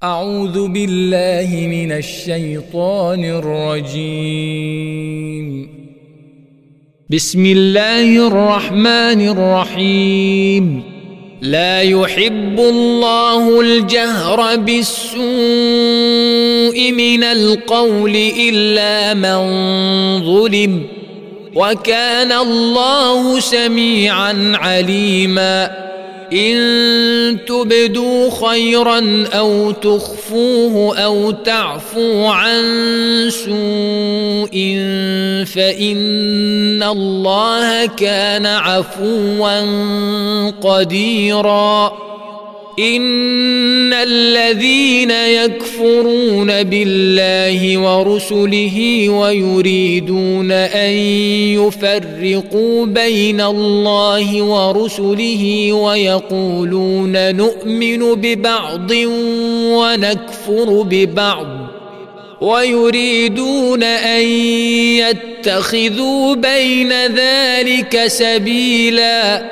أعوذ بالله من الشيطان الرجيم. بسم الله الرحمن الرحيم. لا يحب الله الجهر بالسوء من القول إلا من ظلم، وكان الله سميعا عليما. إن تبدوا خيرا أو تخفوه أو تعفو عن سوء فإن الله كان عفوا قديرا. إن الذين يكفرون بالله ورسله ويريدون أن يفرقوا بين الله ورسله ويقولون نؤمن ببعض ونكفر ببعض ويريدون أن يتخذوا بين ذلك سبيلا،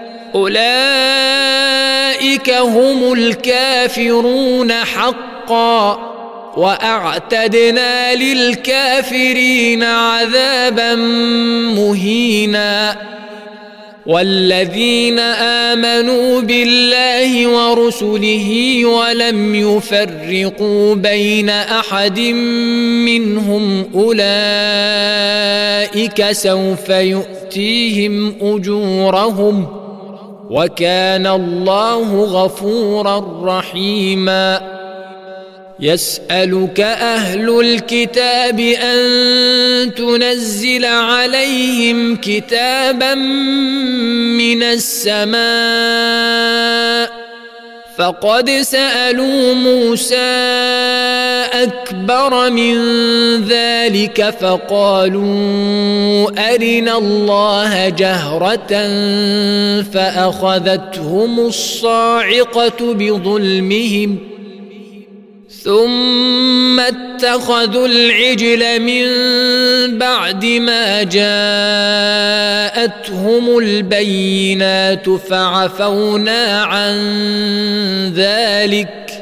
أولئك هم الكافرون حقا، وأعتدنا للكافرين عذابا مهينا. والذين آمنوا بالله ورسله ولم يفرقوا بين أحد منهم أولئك سوف يؤتيهم أجورهم، وكان الله غفورا رحيما. يسألك أهل الكتاب أن تنزل عليهم كتابا من السماء، فقد سألوا موسى أكبر من ذلك فقالوا أرنا الله جهرة فأخذتهم الصاعقة بظلمهم ثم اتخذوا العجل من بعد ما جاءتهم البينات فعفونا عن ذلك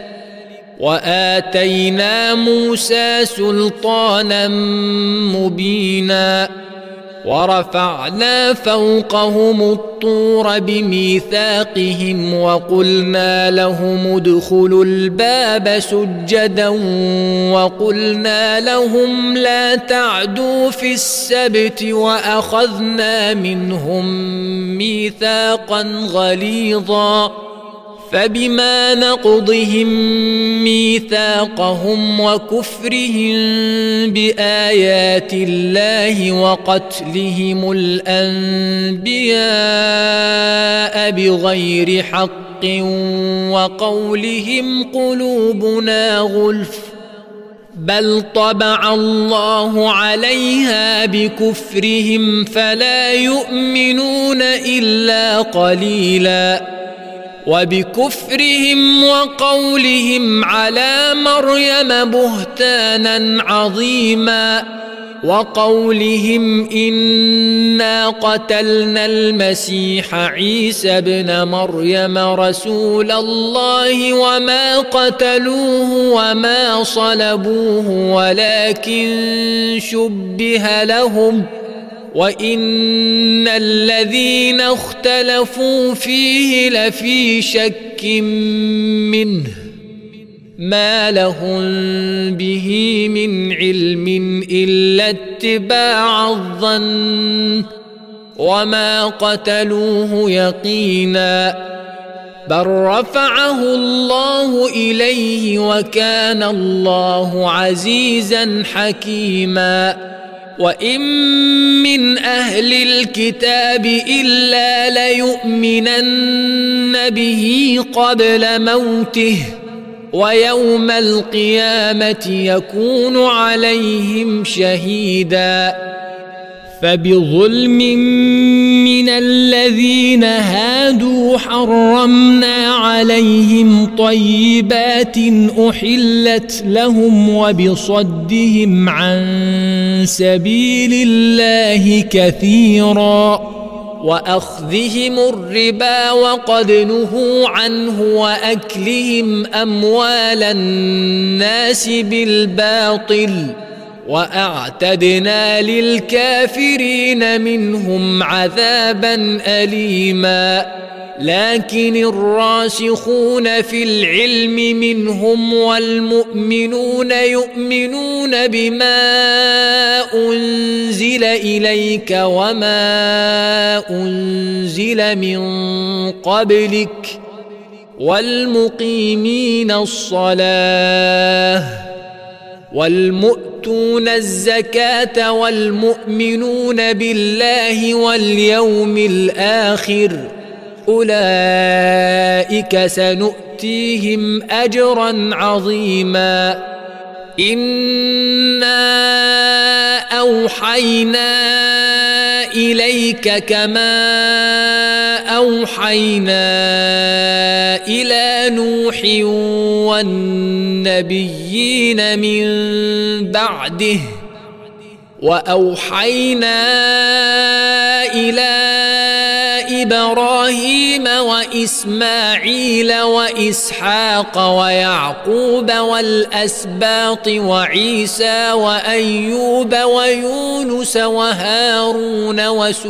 وآتينا موسى سلطانا مبينا. ورفعنا فوقهم الطور بميثاقهم وقلنا لهم ادخلوا الباب سجدا وقلنا لهم لا تعدوا في السبت وأخذنا منهم ميثاقا غليظا. فبما نقضهم ميثاقهم وكفرهم بآيات الله وقتلهم الأنبياء بغير حق وقولهم قلوبنا غلف بل طبع الله عليها بكفرهم فلا يؤمنون إلا قليلا. وبكفرهم وقولهم على مريم بهتانا عظيما وقولهم إنا قتلنا المسيح عيسى ابن مريم رسول الله وما قتلوه وما صلبوه ولكن شبه لهم وإن الذين اختلفوا فيه لفي شك منه ما لهم به من علم إلا اتباع الظن وما قتلوه يقينا بل رفعه الله إليه وكان الله عزيزا حكيما. وإن من أهل الكتاب إلا ليؤمنن به قبل موته ويوم القيامة يكون عليهم شهيدا. فبظلم من الذين هادوا حرمنا عليهم طيبات أحلت لهم وبصدهم عن سبيل الله كثيرا وأخذهم الربا وقد نهوا عنه وأكلهم أموال الناس بالباطل وأعتدنا للكافرين منهم عذابا أليما لكن الراسخون في العلم منهم والمؤمنون يؤمنون بما أنزل إليك وما أنزل من قبلك والمقيمين الصلاة والمؤتون الزكاة والمؤمنون بالله واليوم الآخر أولئك سنؤتيهم أجرا عظيما إنا أوحينا إليك كما أوحينا إلى نوح والنبيين من بعده وأوحينا إلى إبراهيم وإسماعيل وإسحاق ويعقوب والأسباط وعيسى وأيوب ويونس وهارون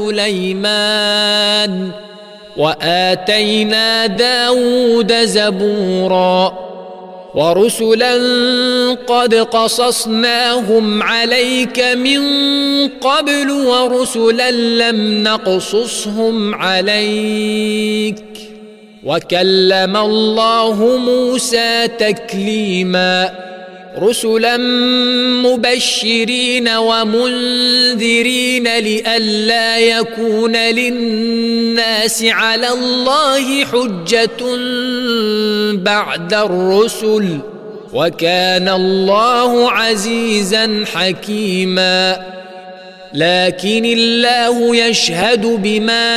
وسليمان وآتينا داود زبورا ورسلا قد قصصناهم عليك من قبل ورسلا لم نقصصهم عليك وكلم الله موسى تكليما رسلا مبشرين ومنذرين لئلا يكون للناس على الله حجة بعد الرسل وكان الله عزيزا حكيما لكن الله يشهد بما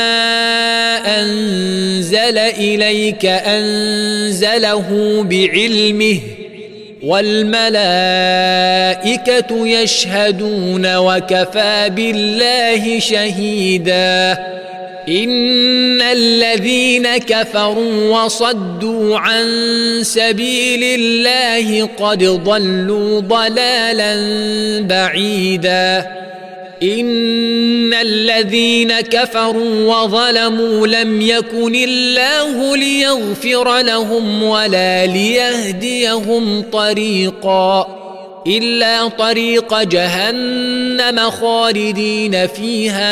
أنزل إليك أنزله بعلمه والملائكة يشهدون وكفى بالله شهيدا إن الذين كفروا وصدوا عن سبيل الله قد ضلوا ضلالا بعيدا إن الذين كفروا وظلموا لم يكن الله ليغفر لهم ولا ليهديهم طريقا إلا طريق جهنم خالدين فيها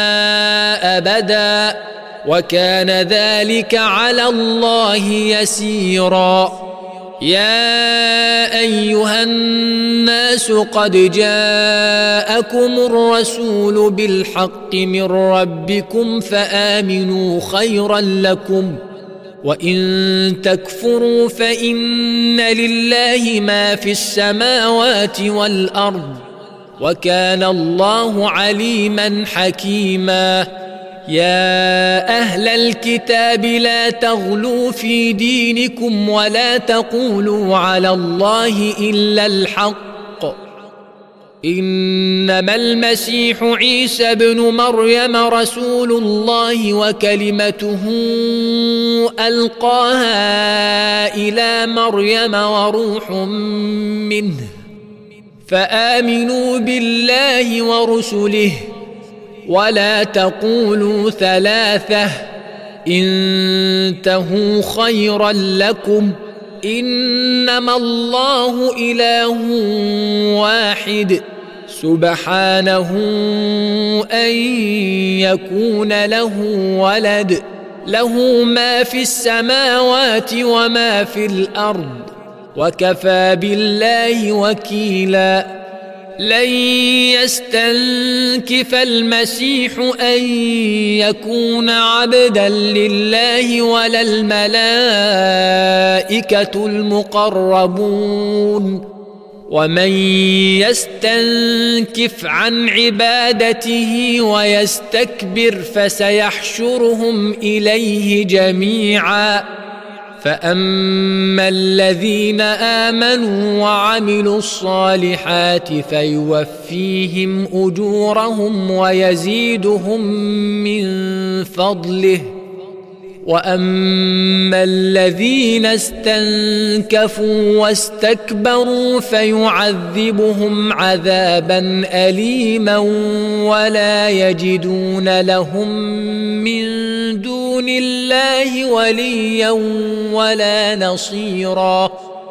أبدا وكان ذلك على الله يسيرا يا أيها الناس قد جاءكم الرسول بالحق من ربكم فآمنوا خيرا لكم وإن تكفروا فإن لله ما في السماوات والأرض وكان الله عليما حكيما يا أهل الكتاب لا تغلوا في دينكم ولا تقولوا على الله إلا الحق إنما المسيح عيسى ابن مريم رسول الله وكلمته ألقاها إلى مريم وروح منه فآمنوا بالله ورسله ولا تقولوا ثلاثة انتهوا خيرا لكم إنما الله إله واحد سبحانه أن يكون له ولد له ما في السماوات وما في الأرض وكفى بالله وكيلا لن يستنكف المسيح أن يكون عبدا لله ولا الملائكة المقربون ومن يستنكف عن عبادته ويستكبر فسيحشرهم إليه جميعا فأما الذين آمنوا وعملوا الصالحات فيوفيهم أجورهم ويزيدهم من فضله، وأما الذين استنكفوا واستكبروا فيعذبهم عذابا أليما ولا يجدون لهم من دون الله وليا ولا نصيرا.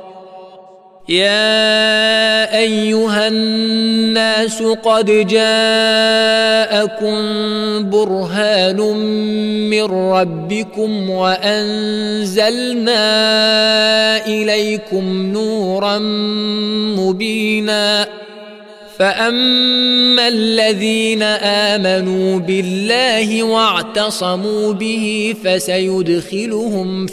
يا أيها الناس قد جاءكم برهان من ربكم وأنزلنا إليكم نورا مبينا. فأما الذين آمنوا بالله واعتصموا به فسيدخلهم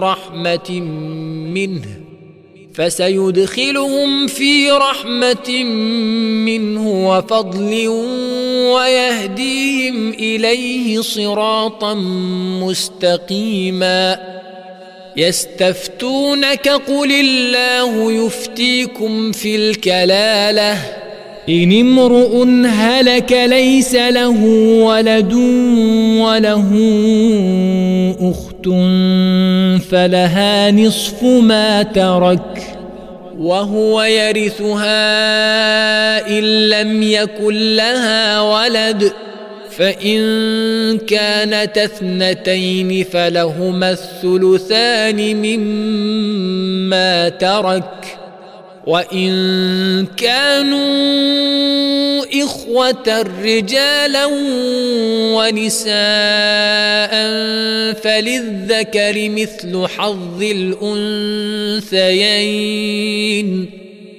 في رحمة منه وفضل ويهديهم إليه صراطا مستقيما. يستفتونك قل الله يفتيكم في الكلالة إن امرؤ هلك ليس له ولد وله أخت فلها نصف ما ترك وهو يرثها إن لم يكن لها ولد، فإن كانت اثنتين فلهما الثلثان مما ترك، وإن كانوا إخوة رجالا ونساء فللذكر مثل حظ الأنثيين.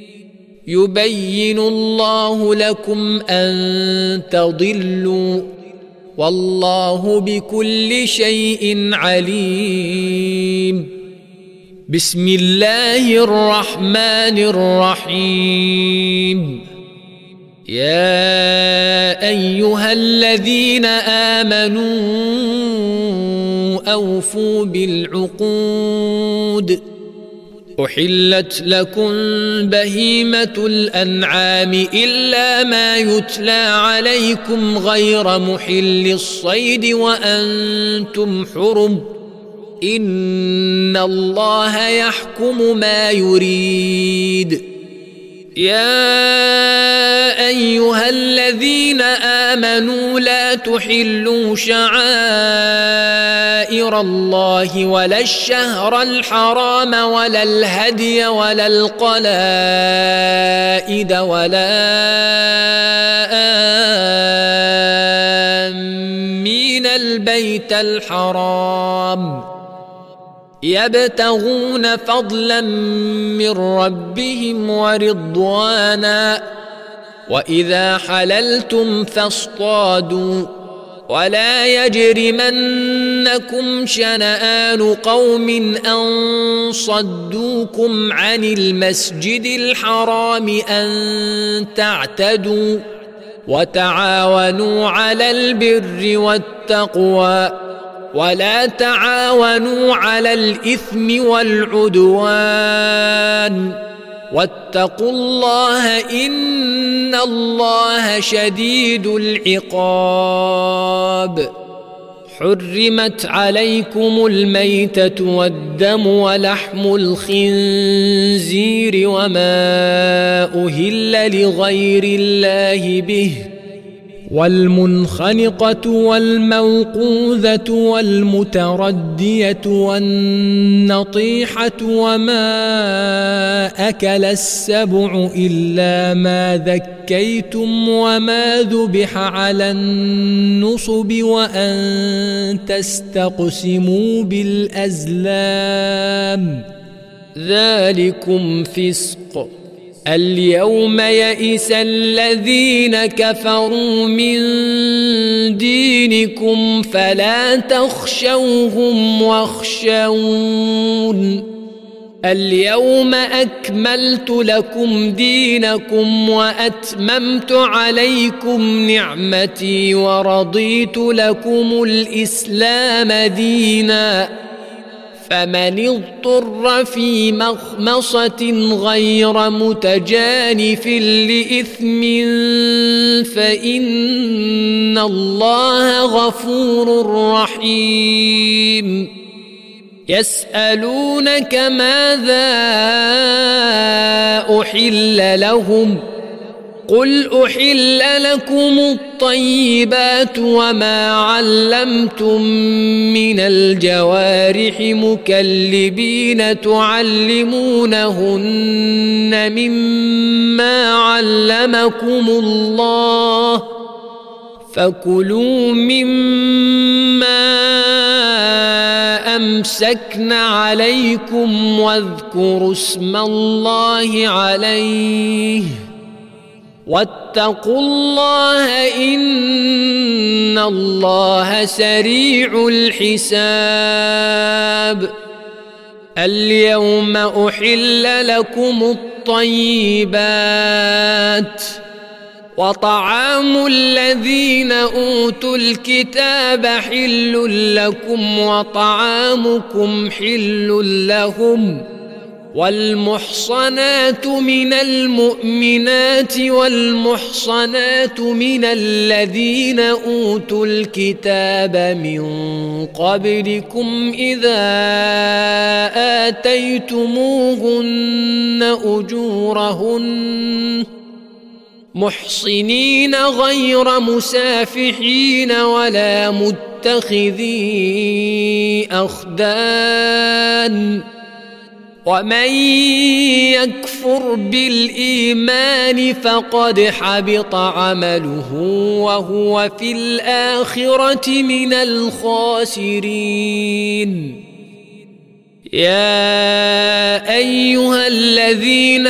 يبين الله لكم أن تضلوا والله بكل شيء عليم. بسم الله الرحمن الرحيم. يا أيها الذين آمنوا أوفوا بالعقود. أحلت لكم بهيمة الأنعام إلا ما يتلى عليكم غير محل الصيد وأنتم حرم، إن الله يحكم ما يريد. يا أيها الذين آمنوا لا تحلوا شعائر الله ولا الشهر الحرام ولا الهدي ولا القلائد ولا آمين البيت الحرام يبتغون فضلا من ربهم ورضوانا. وإذا حللتم فاصطادوا ولا يجرمنكم شنآن قوم أن صدوكم عن المسجد الحرام أن تعتدوا، وتعاونوا على البر والتقوى ولا تعاونوا على الإثم والعدوان، واتقوا الله إن الله شديد العقاب. حرمت عليكم الميتة والدم ولحم الخنزير وما أهل لغير الله به، والمنخنقة والموقوذة والمتردية والنطيحة وما أكل السبع إلا ما ذكيتم وما ذبح على النصب وأن تستقسموا بالأزلام، ذلكم فسق. اليوم يئس الذين كفروا من دينكم فلا تخشوهم واخشون. اليوم أكملت لكم دينكم وأتممت عليكم نعمتي ورضيت لكم الإسلام دينا، فمن اضطر في مخمصة غير متجانف لإثم فإن الله غفور رحيم يسألونك ماذا أحل لهم قل أحل لكم الطيبات وما علمتم من الجوارح مكلبين تعلمونهن مما علمكم الله فكلوا مما أمسكن عليكم واذكروا اسم الله عليه واتقوا الله إن الله سريع الحساب اليوم أحل لكم الطيبات وطعام الذين أوتوا الكتاب حل لكم وطعامكم حل لهم والمحصنات من المؤمنات والمحصنات من الذين أوتوا الكتاب من قبلكم إذا آتيتموهن أجورهن محصنين غير مسافحين ولا متخذي أخدان ومن يكفر بالإيمان فقد حبط عمله وهو في الآخرة من الخاسرين يا أيها الذين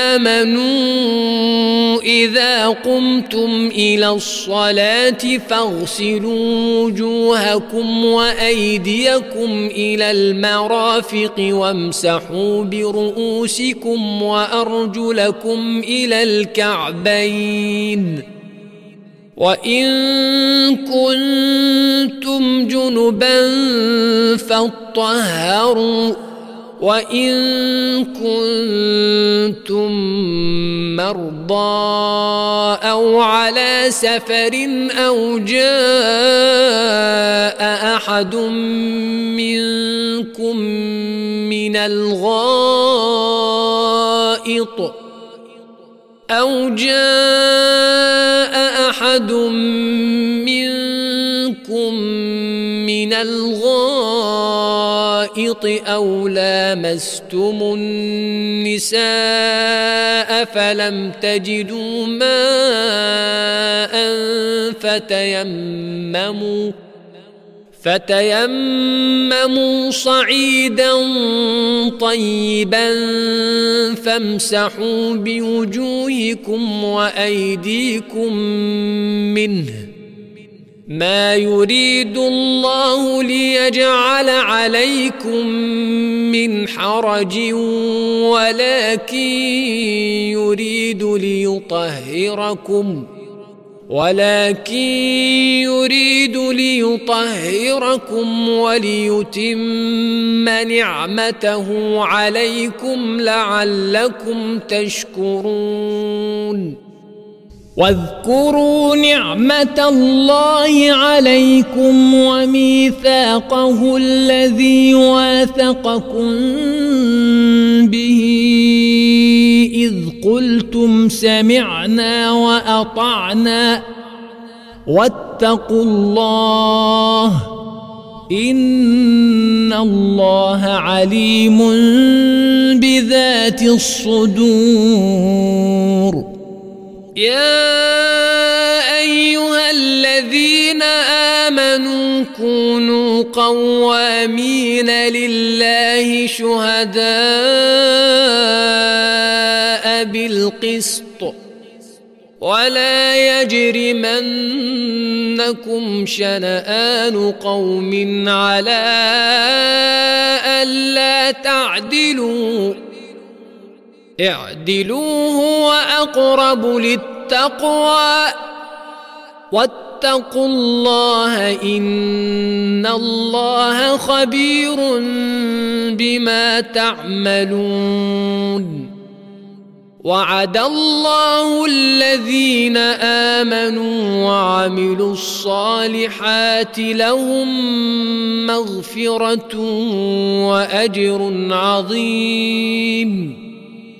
آمنوا إذا قمتم إلى الصلاة فاغسلوا وجوهكم وأيديكم إلى المرافق وامسحوا برؤوسكم وأرجلكم إلى الكعبين وإن كنتم جنبا فاطهروا وإن كنتم مرضى أو على سفر أو جاء أحد منكم من الغائط أو لامستم النساء فلم تجدوا ماء فتيمموا صعيدا طيبا فامسحوا بوجوهكم وأيديكم منه ما يريد الله ليجعل عليكم من حرج ولكن يريد ليطهركم وليتم نعمته عليكم لعلكم تشكرون واذكروا نعمة الله عليكم وميثاقه الذي واثقكم به إذ قلتم سمعنا وأطعنا واتقوا الله إن الله عليم بذات الصدور يا أيها الذين آمنوا كونوا قوامين لله شهداء بالقسط ولا يجرمنكم شنآن قوم على ألا تعدلوا اعدلوا هو أقرب للتقوى واتقوا الله إن الله خبير بما تعملون. وعد الله الذين آمنوا وعملوا الصالحات لهم مغفرة وأجر عظيم.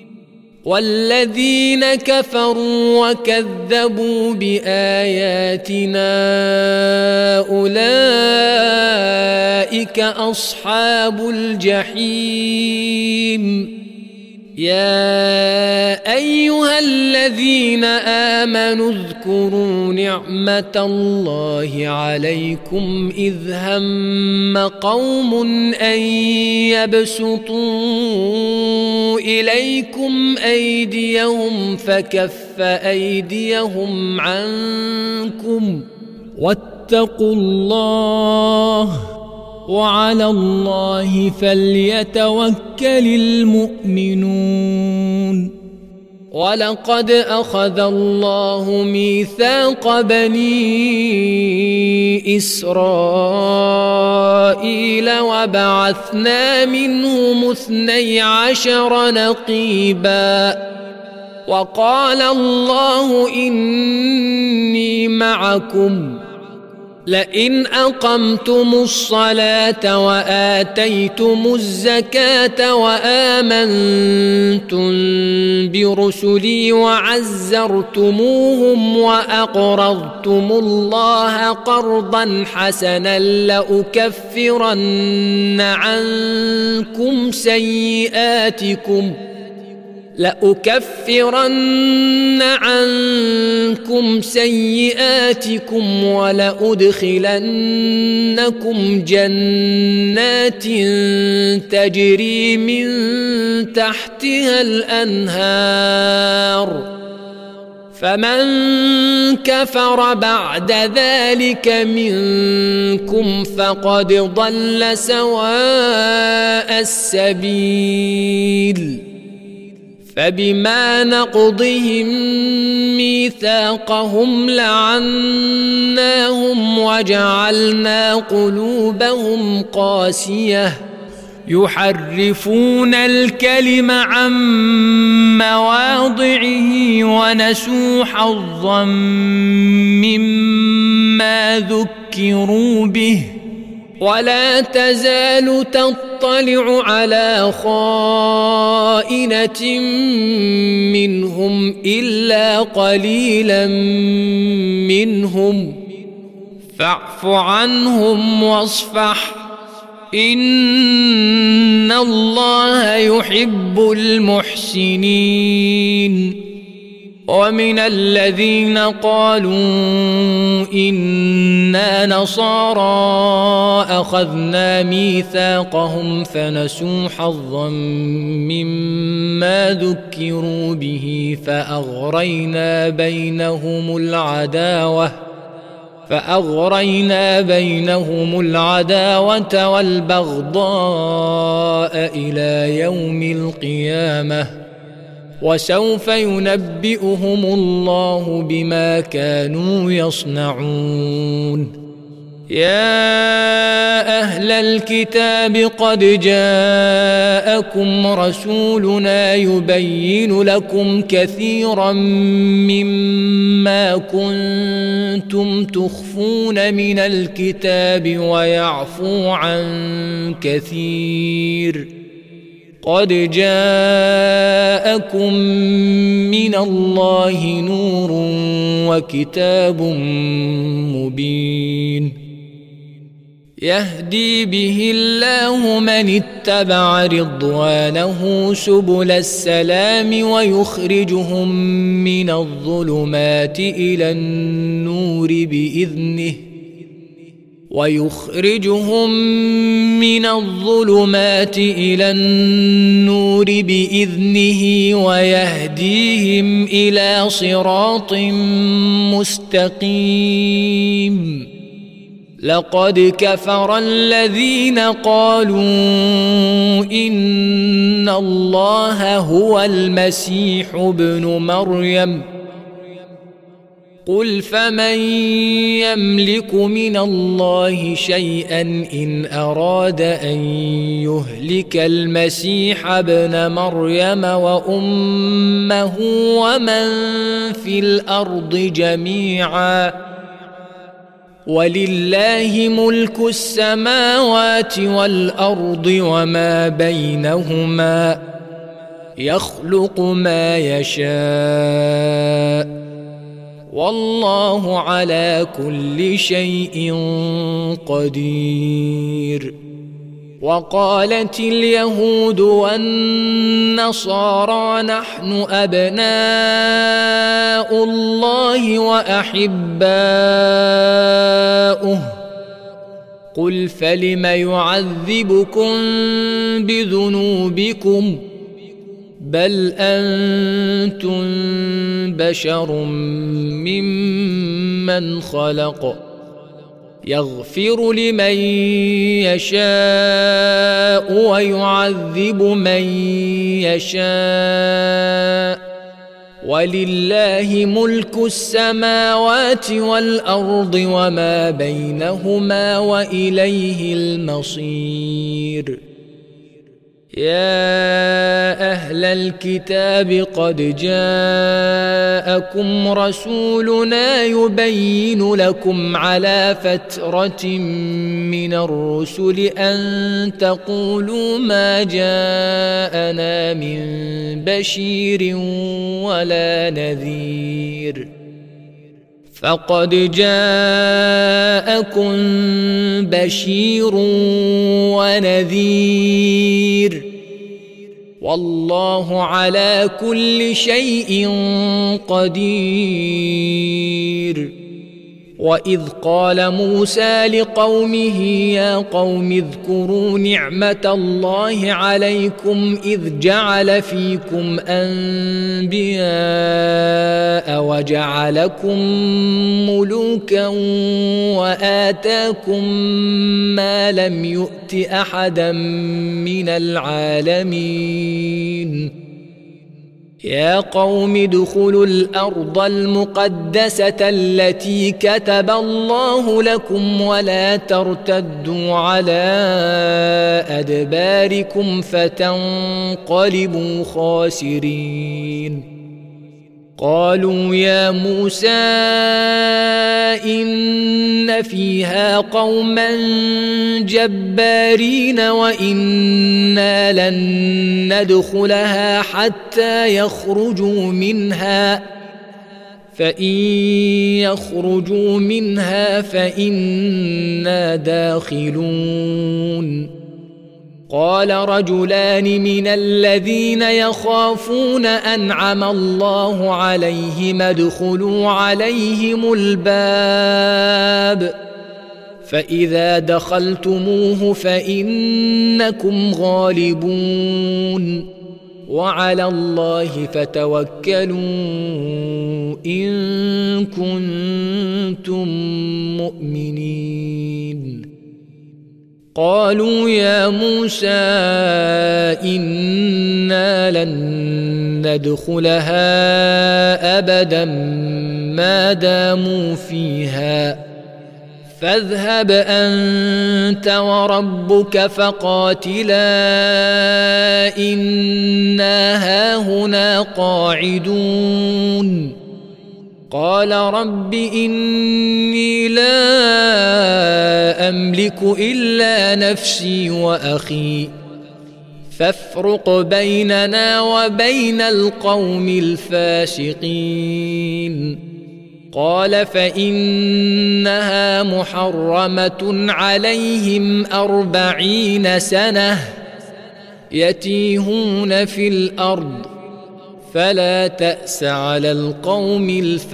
والذين كفروا وكذبوا بآياتنا أولئك أصحاب الجحيم. يا أيها الذين آمنوا اذكروا نعمة الله عليكم إذ هم قوم أن يبسطوا إليكم أيديهم فكف أيديهم عنكم واتقوا الله وعلى الله فليتوكل المؤمنون. ولقد أخذ الله ميثاق بني إسرائيل وبعثنا منهم 12 نقيبا وقال الله إني معكم لئن أقمتم الصلاة وآتيتم الزكاة وآمنتم برسلي وعزرتموهم وأقرضتم الله قرضا حسنا لأكفرن عنكم سيئاتكم ولأدخلنكم جنات تجري من تحتها الأنهار فمن كفر بعد ذلك منكم فقد ضل سواء السبيل. فبما نقضهم ميثاقهم لعناهم وجعلنا قلوبهم قاسية يحرفون الكلم عن مواضعه ونسوا حظا مما ذكروا به. ولا تزال تطلع على خائنة منهم إلا قليلا منهم فاعف عنهم واصفح إن الله يحب المحسنين. ومن الذين قالوا إنا نصارى أخذنا ميثاقهم فنسوا حظا مما ذكروا به فأغرينا بينهم العداوة والبغضاء إلى يوم القيامة وسوف ينبئهم الله بما كانوا يصنعون. يا أهل الكتاب قد جاءكم رسولنا يبين لكم كثيرا مما كنتم تخفون من الكتاب ويعفو عن كثير. قد جاءكم من الله نور وكتاب مبين يهدي به الله من اتبع رضوانه سبل السلام ويخرجهم من الظلمات إلى النور بإذنه ويهديهم إلى صراط مستقيم. لقد كفر الذين قالوا إن الله هو المسيح ابن مريم قل فمن يملك من الله شيئا إن أراد أن يهلك المسيح ابن مريم وأمه ومن في الأرض جميعا ولله ملك السماوات والأرض وما بينهما يخلق ما يشاء والله على كل شيء قدير. وقالت اليهود والنصارى نحن أبناء الله وأحباؤه قل فلم يعذبكم بذنوبكم بل أنتم بشر ممن خلق يغفر لمن يشاء ويعذب من يشاء ولله ملك السماوات والأرض وما بينهما وإليه المصير. يا أهل الكتاب قد جاءكم رسولنا يبين لكم على فترة من الرسل أن تقولوا ما جاءنا من بشير ولا نذير فقد جاءكم بشير ونذير والله على كل شيء قدير. وإذ قال موسى لقومه يا قوم اذكروا نعمة الله عليكم إذ جعل فيكم أنبياء وجعلكم ملوكا وآتاكم ما لم يؤت أحدا من العالمين. يا قوم ادخلوا الأرض المقدسة التي كتب الله لكم ولا ترتدوا على أدباركم فتنقلبوا خاسرين. قالوا يا موسى إن فيها قوما جبارين وإنا لن ندخلها حتى يخرجوا منها فإن يخرجوا منها فإنا داخلون. قال رجلان من الذين يخافون أنعم الله عليهم ادخلوا عليهم الباب فإذا دخلتموه فإنكم غالبون وعلى الله فتوكلوا إن كنتم مؤمنين. قالوا يا موسى إنا لن ندخلها أبدا ما داموا فيها فاذهب أنت وربك فقاتلا إنا هاهنا قاعدون. قال رب إني لا أملك إلا نفسي وأخي فافرق بيننا وبين القوم الفاسقين. قال فإنها محرمة عليهم 40 سنة يتيهون في الأرض فلا تأس على القوم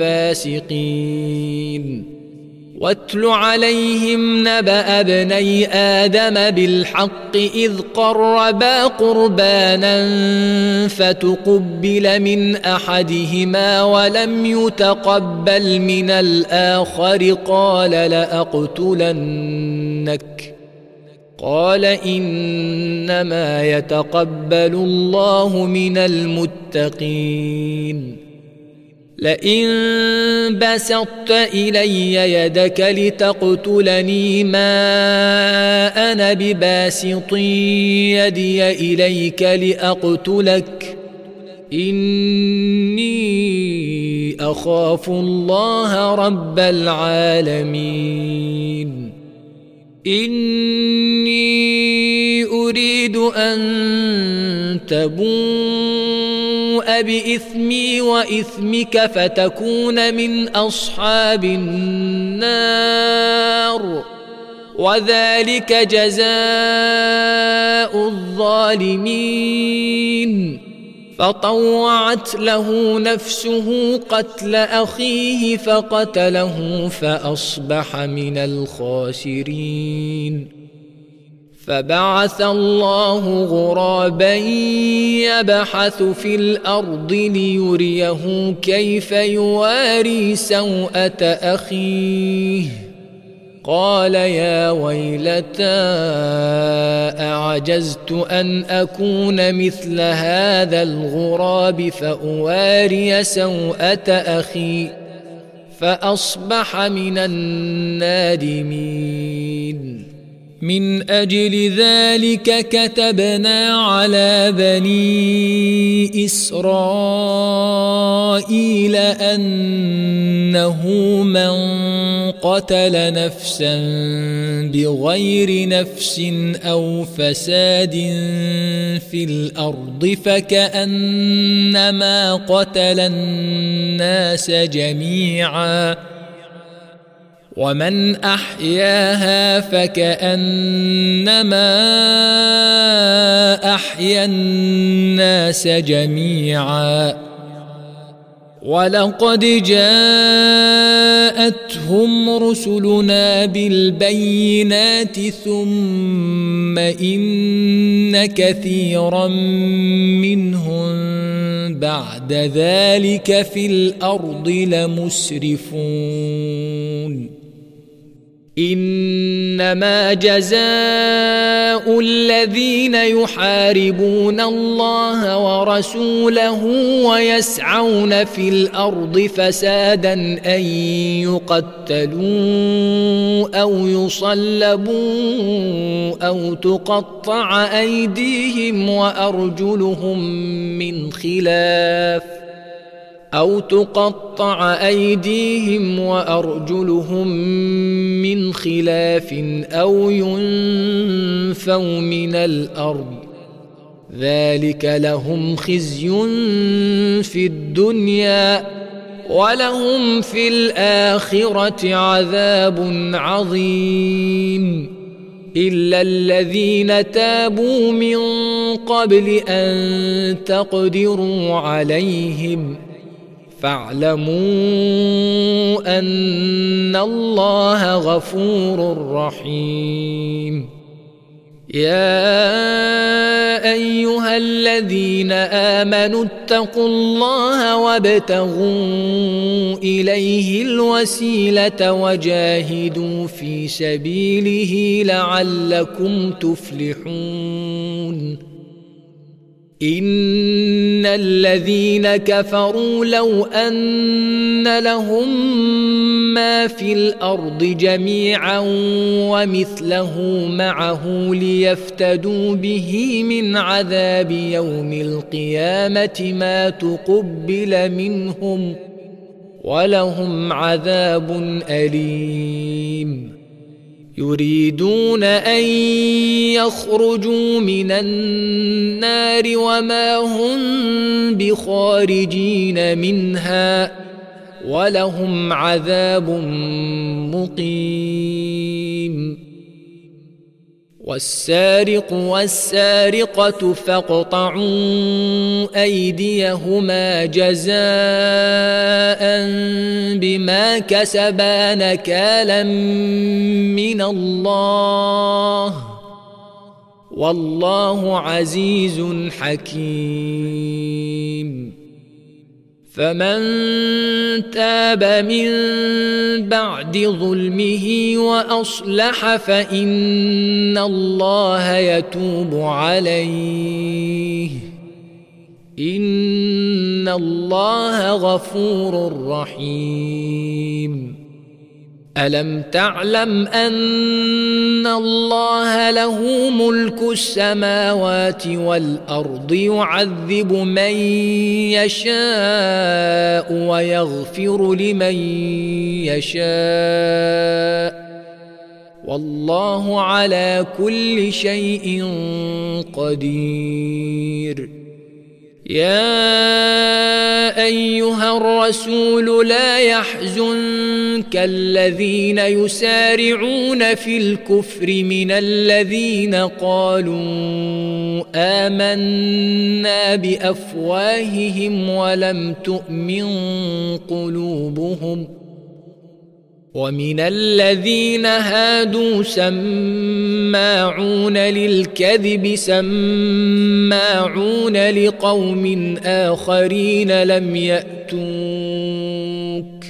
الفاسقين. واتل عليهم نبأ ابني آدم بالحق إذ قربا قربانا فتقبل من أحدهما ولم يتقبل من الآخر قال لأقتلنك قال إنما يتقبل الله من المتقين. لئن بسطت إلي يدك لتقتلني ما أنا بباسط يدي إليك لأقتلك إني أخاف الله رب العالمين إني أريد أن تبوء بإثمي وإثمك فتكون من أصحاب النار وذلك جزاء الظالمين فطوعت له نفسه قتل أخيه فقتله فأصبح من الخاسرين فبعث الله غرابا يبحث في الأرض ليريه كيف يواري سوءة أخيه قال يا ويلتى أعجزت أن أكون مثل هذا الغراب فأواري سوءة أخي فأصبح من النادمين من أجل ذلك كتبنا على بني إسرائيل أنه من قتل نفسا بغير نفس أو فساد في الأرض فكأنما قتل الناس جميعا ومن أحياها فكأنما أحيا الناس جميعا ولقد جاءتهم رسلنا بالبينات ثم إن كثيرا منهم بعد ذلك في الأرض لمسرفون إنما جزاء الذين يحاربون الله ورسوله ويسعون في الأرض فسادا أن يقتلوا أو يصلبوا أو تقطع أيديهم وأرجلهم من خلاف أو ينفوا من الأرض ذلك لهم خزي في الدنيا ولهم في الآخرة عذاب عظيم إلا الذين تابوا من قبل أن تقدروا عليهم فاعلموا أن الله غفور رحيم يا أيها الذين آمنوا اتقوا الله وابتغوا إليه الوسيلة وجاهدوا في سبيله لعلكم تفلحون إن الذين كفروا لو أن لهم ما في الأرض جميعا ومثله معه ليفتدوا به من عذاب يوم القيامة ما تقبل منهم ولهم عذاب أليم يريدون أن يخرجوا من النار وما هم بخارجين منها ولهم عذاب مقيم والسارق والسارقة فاقطعوا أيديهما جزاء بما كسبا نكالا من الله والله عزيز حكيم فمن تاب من بعد ظلمه وأصلح فإن الله يتوب عليه إن الله غفور رحيم. ألم تعلم أن الله له ملك السماوات والأرض يعذب من يشاء ويغفر لمن يشاء والله على كل شيء قدير. يا أيها الرسول لا يحزنك الذين يسارعون في الكفر من الذين قالوا آمنا بأفواههم ولم تؤمن قلوبهم ومن الذين هادوا سماعون للكذب سماعون لقوم آخرين لم يأتوك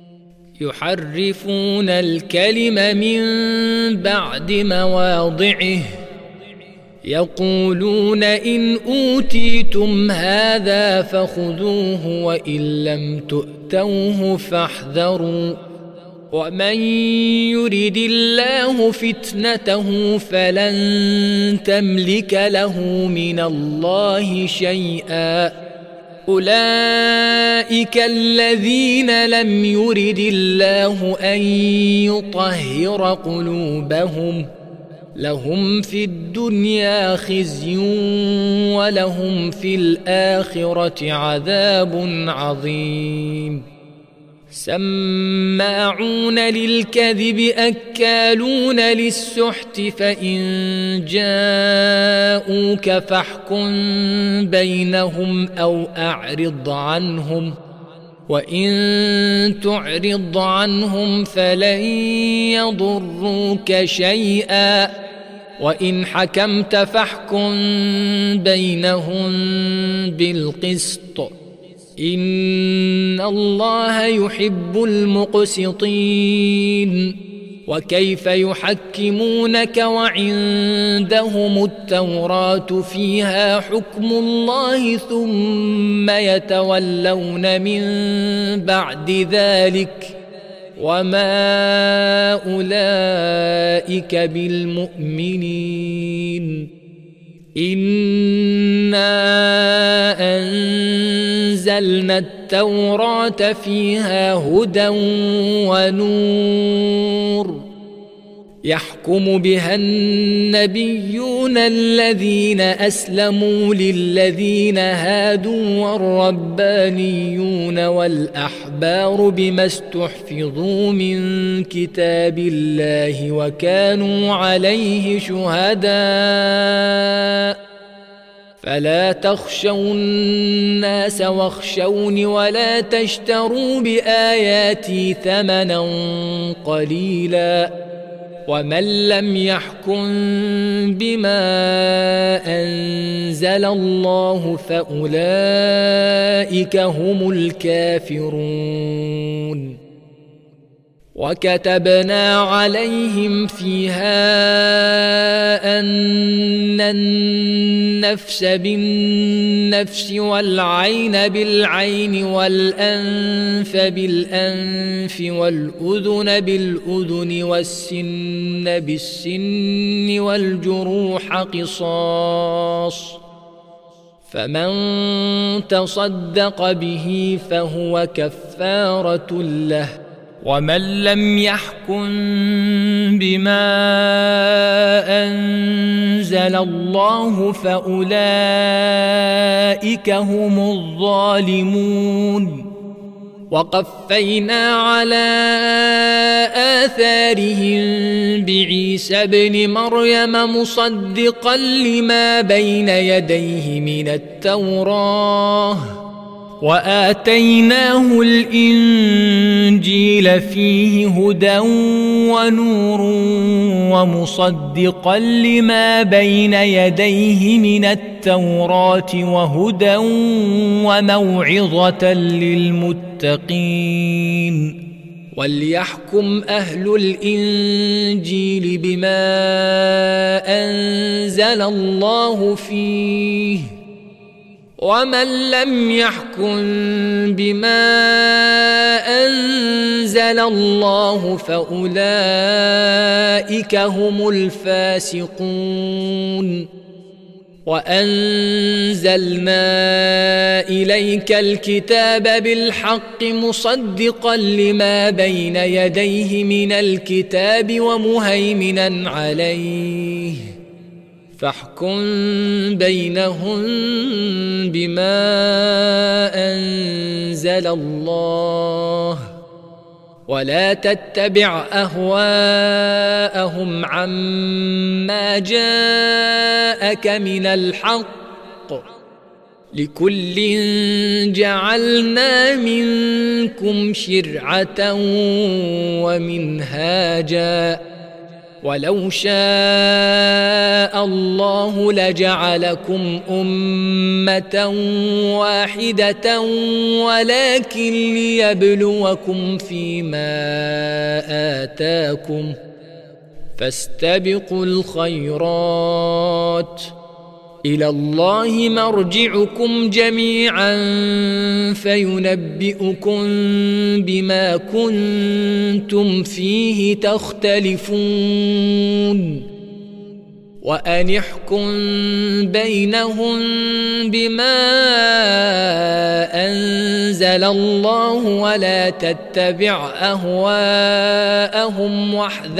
يحرفون الكلم من بعد مواضعه يقولون إن أوتيتم هذا فخذوه وإن لم تؤتوه فاحذروا ومن يرد الله فتنته فلن تملك له من الله شيئا. أولئك الذين لم يرد الله أن يطهر قلوبهم لهم في الدنيا خزي ولهم في الآخرة عذاب عظيم. سماعون للكذب أكالون للسحت فإن جاءوك فاحكم بينهم أو أعرض عنهم وإن تعرض عنهم فلن يضروك شيئا وإن حكمت فاحكم بينهم بالقسط إن الله يحب المقسطين. وكيف يحكمونك وعندهم التوراة فيها حكم الله ثم يتولون من بعد ذلك وما أولئك بالمؤمنين. إنا أنزلنا التوراة فيها هدى ونور يحكم بها النبيون الذين أسلموا للذين هادوا والربانيون والأحبار بما استحفظوا من كتاب الله وكانوا عليه شهداء فلا تخشوا الناس واخشوني ولا تشتروا بآياتي ثمنا قليلا ومن لم يحكم بما أنزل الله فأولئك هم الكافرون. وكتبنا عليهم فيها أن النفس بالنفس والعين بالعين والأنف بالأنف والأذن بالأذن والسن بالسن والجروح قصاص فمن تصدق به فهو كفارة له ومن لم يحكم بما أنزل الله فأولئك هم الظالمون. وقفينا على آثارهم بعيسى ابن مريم مصدقا لما بين يديه من التوراة وآتيناه الإنجيل فيه هدى ونور ومصدقا لما بين يديه من التوراة وهدى وموعظة للمتقين. وليحكم أهل الإنجيل بما أنزل الله فيه ومن لم يحكم بما أنزل الله فأولئك هم الفاسقون. وأنزلنا إليك الكتاب بالحق مصدقا لما بين يديه من الكتاب ومهيمنا عليه فاحكم بينهم بما أنزل الله ولا تتبع أهواءهم عما جاءك من الحق لكل جعلنا منكم شرعة ومنهاجا ولو شاء الله لجعلكم أمة واحدة ولكن ليبلوكم فيما آتاكم فاستبقوا الخيرات إلى الله مرجعكم جميعا فينبئكم بما كنتم فيه تختلفون وأن احكم بينهم بما أنزل الله ولا تتبع أهواءهم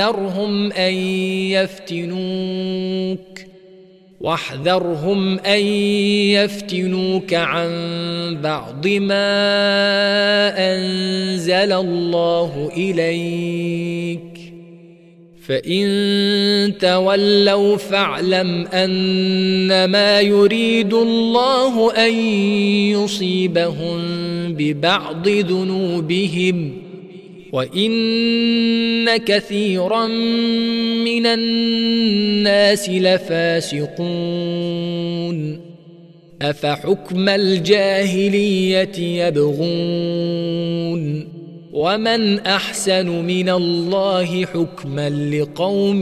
واحذرهم أن يفتنوك عن بعض ما أنزل الله إليك فإن تولوا فاعلم أنما يريد الله أن يصيبهم ببعض ذنوبهم وإن كثيرا من الناس لفاسقون أفحكم الجاهلية يبغون ومن أحسن من الله حكما لقوم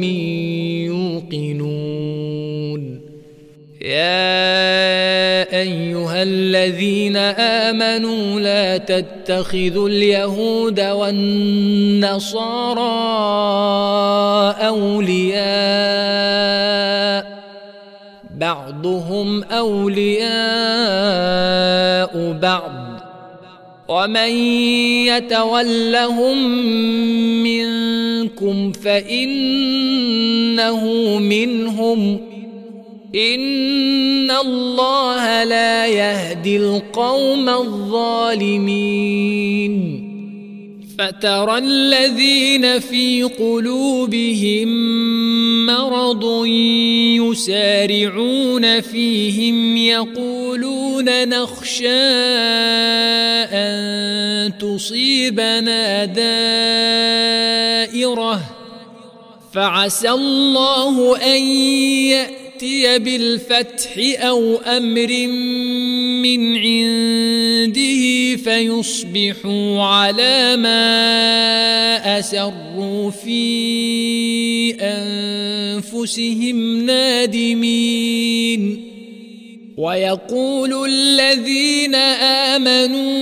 يوقنون يا أيها الذين آمنوا لا تتخذوا اليهود والنصارى أولياء بعضهم أولياء بعض ومن يتولهم منكم فإنه منهم إن الله لا يهدي القوم الظالمين فترى الذين في قلوبهم مرض يسارعون فيهم يقولون نخشى أن تصيبنا دائرة فعسى الله أن يأتي بالفتح أو أمر من عنده فيصبحوا على ما أسروا في أنفسهم نادمين ويقول الذين آمنوا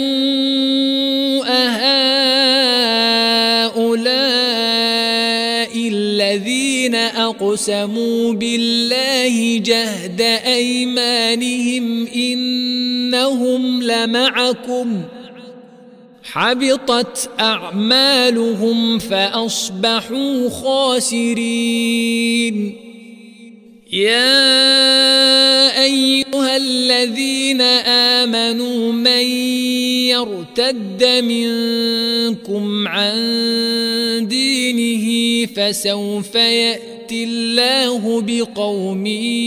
أهؤلاء الذين أقسموا بالله جهد أيمانهم إنهم لمعكم حبطت أعمالهم فأصبحوا خاسرين يا أيها الذين آمنوا من يرتد منكم عن دينه فسوف يأتي الله بقوم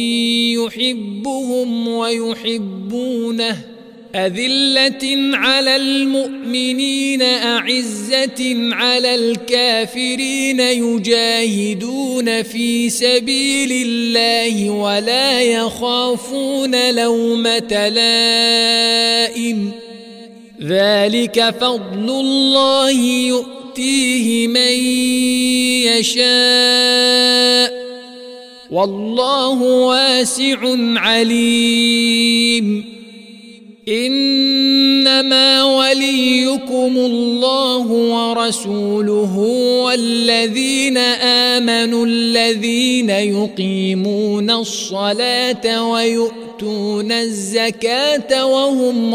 يحبهم ويحبونه أذلة على المؤمنين أعزة على الكافرين يجاهدون في سبيل الله ولا يخافون لومة لائم ذلك فضل الله يؤتيه من يشاء والله واسع عليم إنما وليكم الله ورسوله والذين آمنوا الذين يقيمون الصلاة ويؤتون الزكاة وهم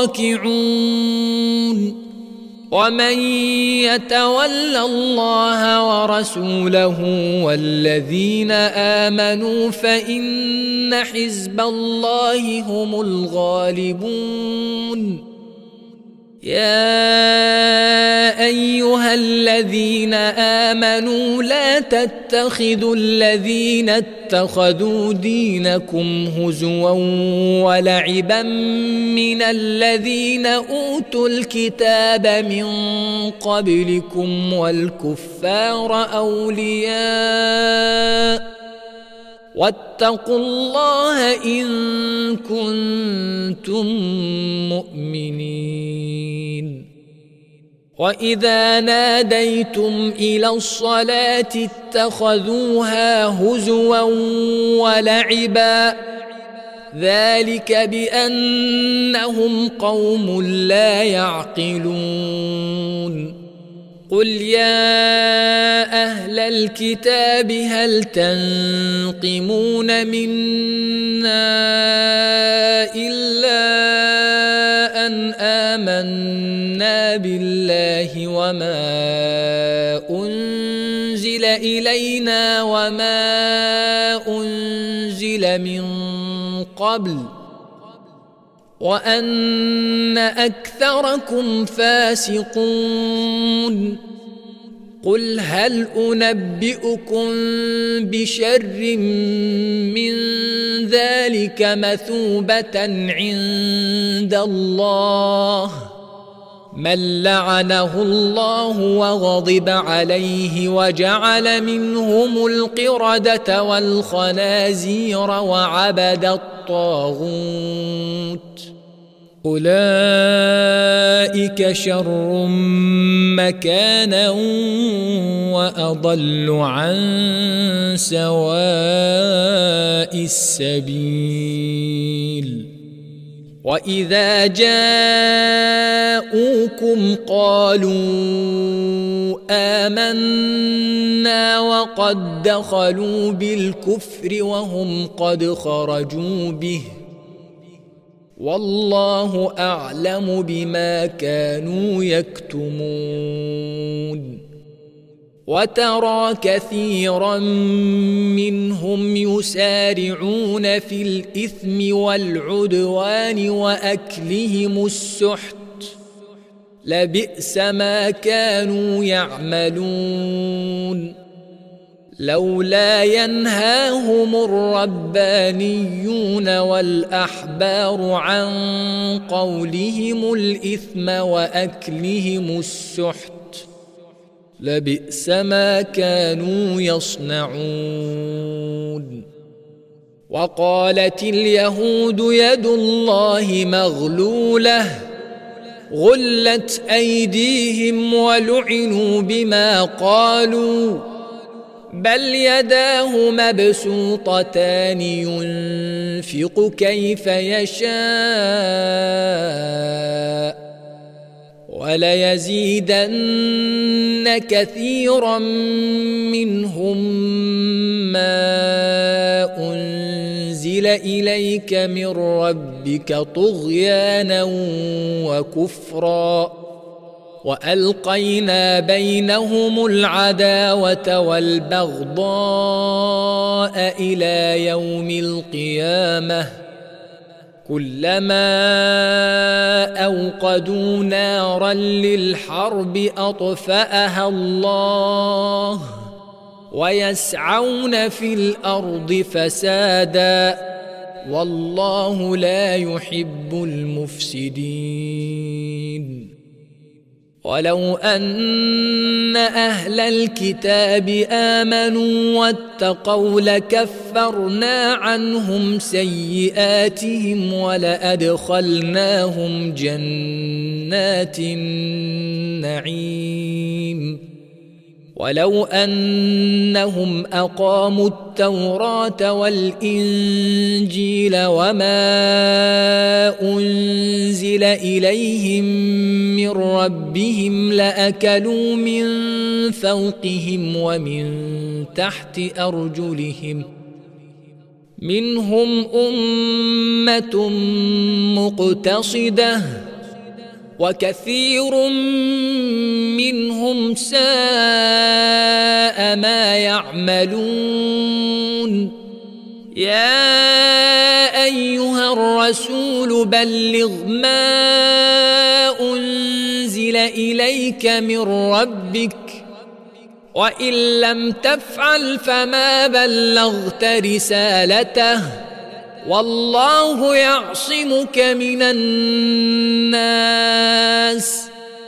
راكعون ومن يتول الله ورسوله والذين آمنوا فإن حزب الله هم الغالبون يا أيها الذين آمنوا لا تتخذوا الذين اتخذوا دينكم هزوا ولعبا من الذين أوتوا الكتاب من قبلكم والكفار أولياء واتقوا الله إن كنتم مؤمنين وإذا ناديتم إلى الصلاة اتخذوها هزوا ولعبا ذلك بأنهم قوم لا يعقلون قل يا أهل الكتاب هل تنقمون منا إلا أن آمنا بالله وما أنزل إلينا وما أنزل من قبل وأن أكثركم فاسقون قل هل أنبئكم بشر من ذلك مثوبة عند الله من لعنه الله وغضب عليه وجعل منهم القردة والخنازير وعبد الطاغوت أولئك شر مكانا وأضل عن سواء السبيل وإذا جاءوكم قالوا آمنا وقد دخلوا بالكفر وهم قد خرجوا به والله أعلم بما كانوا يكتمون وترى كثيرا منهم يسارعون في الإثم والعدوان وأكلهم السحت لبئس ما كانوا يعملون لولا ينهاهم الربانيون والأحبار عن قولهم الإثم وأكلهم السحت لبئس ما كانوا يصنعون وقالت اليهود يد الله مغلولة غلت أيديهم ولعنوا بما قالوا بل يداه مبسوطتان ينفق كيف يشاء وليزيدن كثيرا منهم ما أنزل إليك من ربك طغيانا وكفرا وألقينا بينهم العداوة والبغضاء إلى يوم القيامة كلما أوقدوا نارا للحرب أطفأها الله ويسعون في الأرض فسادا والله لا يحب المفسدين ولو أن أهل الكتاب آمنوا واتقوا لكفرنا عنهم سيئاتهم ولأدخلناهم جنات النعيم ولو أنهم أقاموا التوراة والإنجيل وما أنزل إليهم من ربهم لأكلوا من فوقهم ومن تحت أرجلهم منهم أمة مقتصدة وكثير منهم ساء ما يعملون يا أيها الرسول بلغ ما أنزل إليك من ربك وإن لم تفعل فما بلغت رسالته والله يعصمك من الناس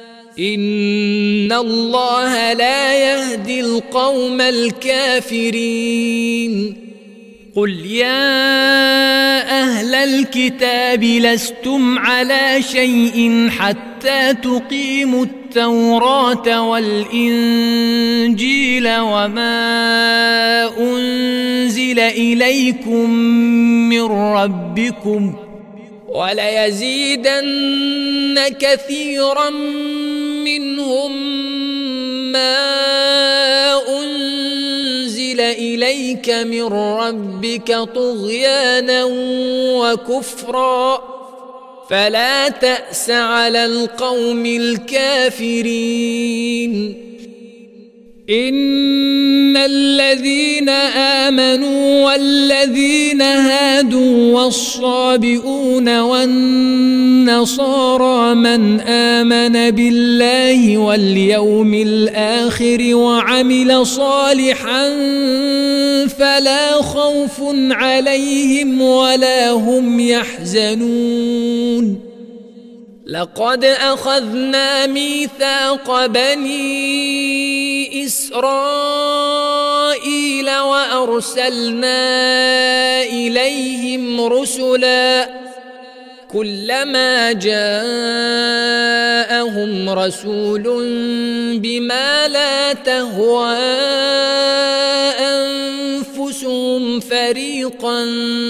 إن الله لا يهدي القوم الكافرين قل يا أهل الكتاب لستم على شيء حتى تقيموا التوراة والإنجيل وما أنزل إليكم من ربكم وليزيدن كثيرا منهم ما أنزل إليك من ربك طغيانا وكفرا فلا تأس على القوم الكافرين إن الذين آمنوا والذين هادوا والصابئون والنصارى من آمن بالله واليوم الآخر وعمل صالحا فلا خوف عليهم ولا هم يحزنون لقد أخذنا ميثاق بني إسرائيل وأرسلنا إليهم رسلا كلما جاءهم رسول بما لا تهوى أنفسهم فريقا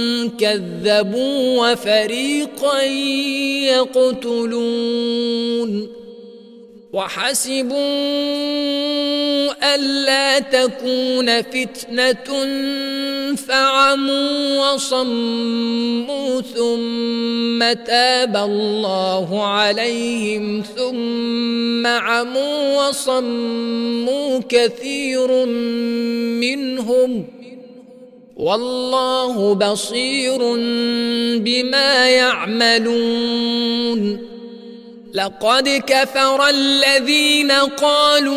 كذبوا وفريقا يقتلون وحسبوا ألا تكون فتنة فعموا وصموا ثم تاب الله عليهم ثم عموا وصموا كثير منهم والله بصير بما يعملون لقد كفر الذين قالوا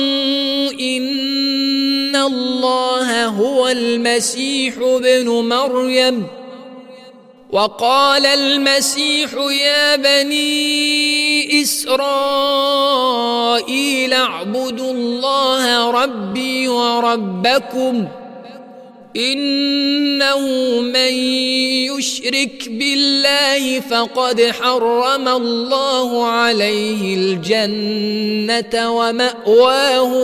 إن الله هو المسيح ابن مريم وقال المسيح يا بني إسرائيل اعبدوا الله ربي وربكم إنه من يشرك بالله فقد حرم الله عليه الجنة ومأواه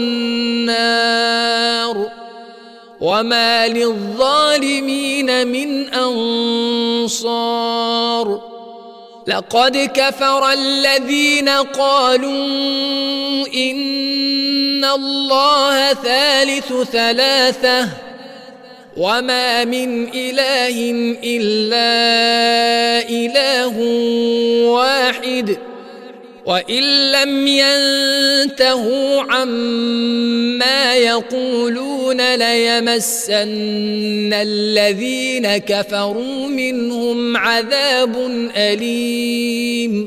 النار وما للظالمين من أنصار لقد كفر الذين قالوا إن الله ثالث ثلاثة وما من إله إلا إله واحد وإن لم ينتهوا عما يقولون ليمسن الذين كفروا منهم عذاب أليم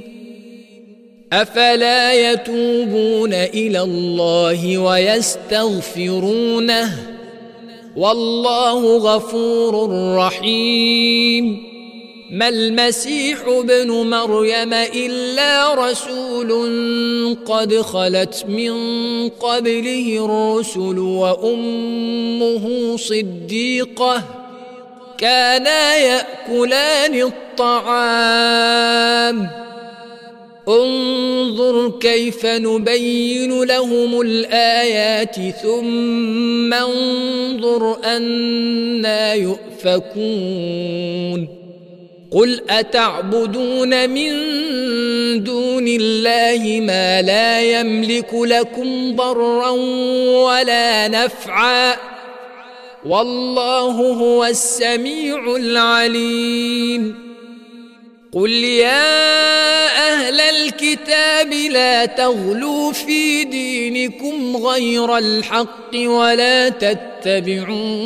أفلا يتوبون إلى الله ويستغفرونه والله غفور رحيم ما المسيح ابن مريم إلا رسول قد خلت من قبله الرسل وأمه صديقة كانا يأكلان الطعام انظر انظر كيف نبين لهم الآيات ثم انظر أنى يؤفكون قل أتعبدون من دون الله ما لا يملك لكم ضرا ولا نفعا والله هو السميع العليم قل يا أهل الكتاب لا تغلوا في دينكم غير الحق ولا تتبعوا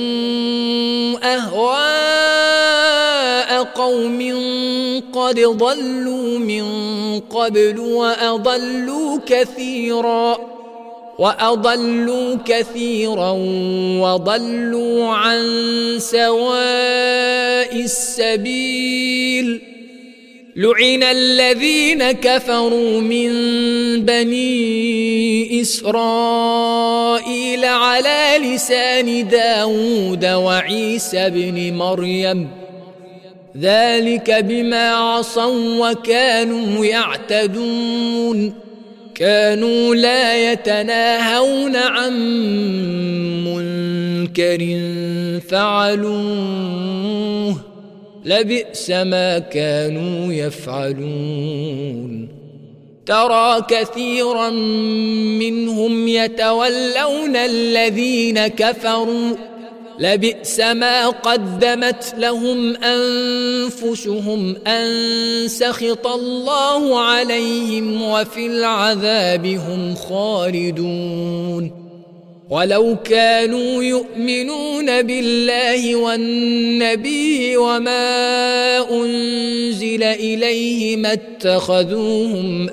أهواء قوم قد ضلوا من قبل وأضلوا كثيرا وضلوا عن سواء السبيل لعن الذين كفروا من بني إسرائيل على لسان داود وعيسى بن مريم ذلك بما عصوا وكانوا يعتدون كانوا لا يتناهون عن منكر فعلوه لبئس ما كانوا يفعلون ترى كثيرا منهم يتولون الذين كفروا لبئس ما قدمت لهم أنفسهم أن سخط الله عليهم وفي العذاب هم خالدون ولو كانوا يؤمنون بالله والنبي وما أنزل إليه ما اتخذوهم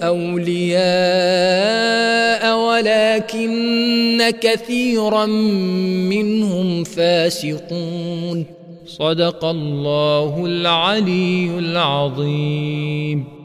أولياء ولكن كثيرا منهم فاسقون صدق الله العلي العظيم.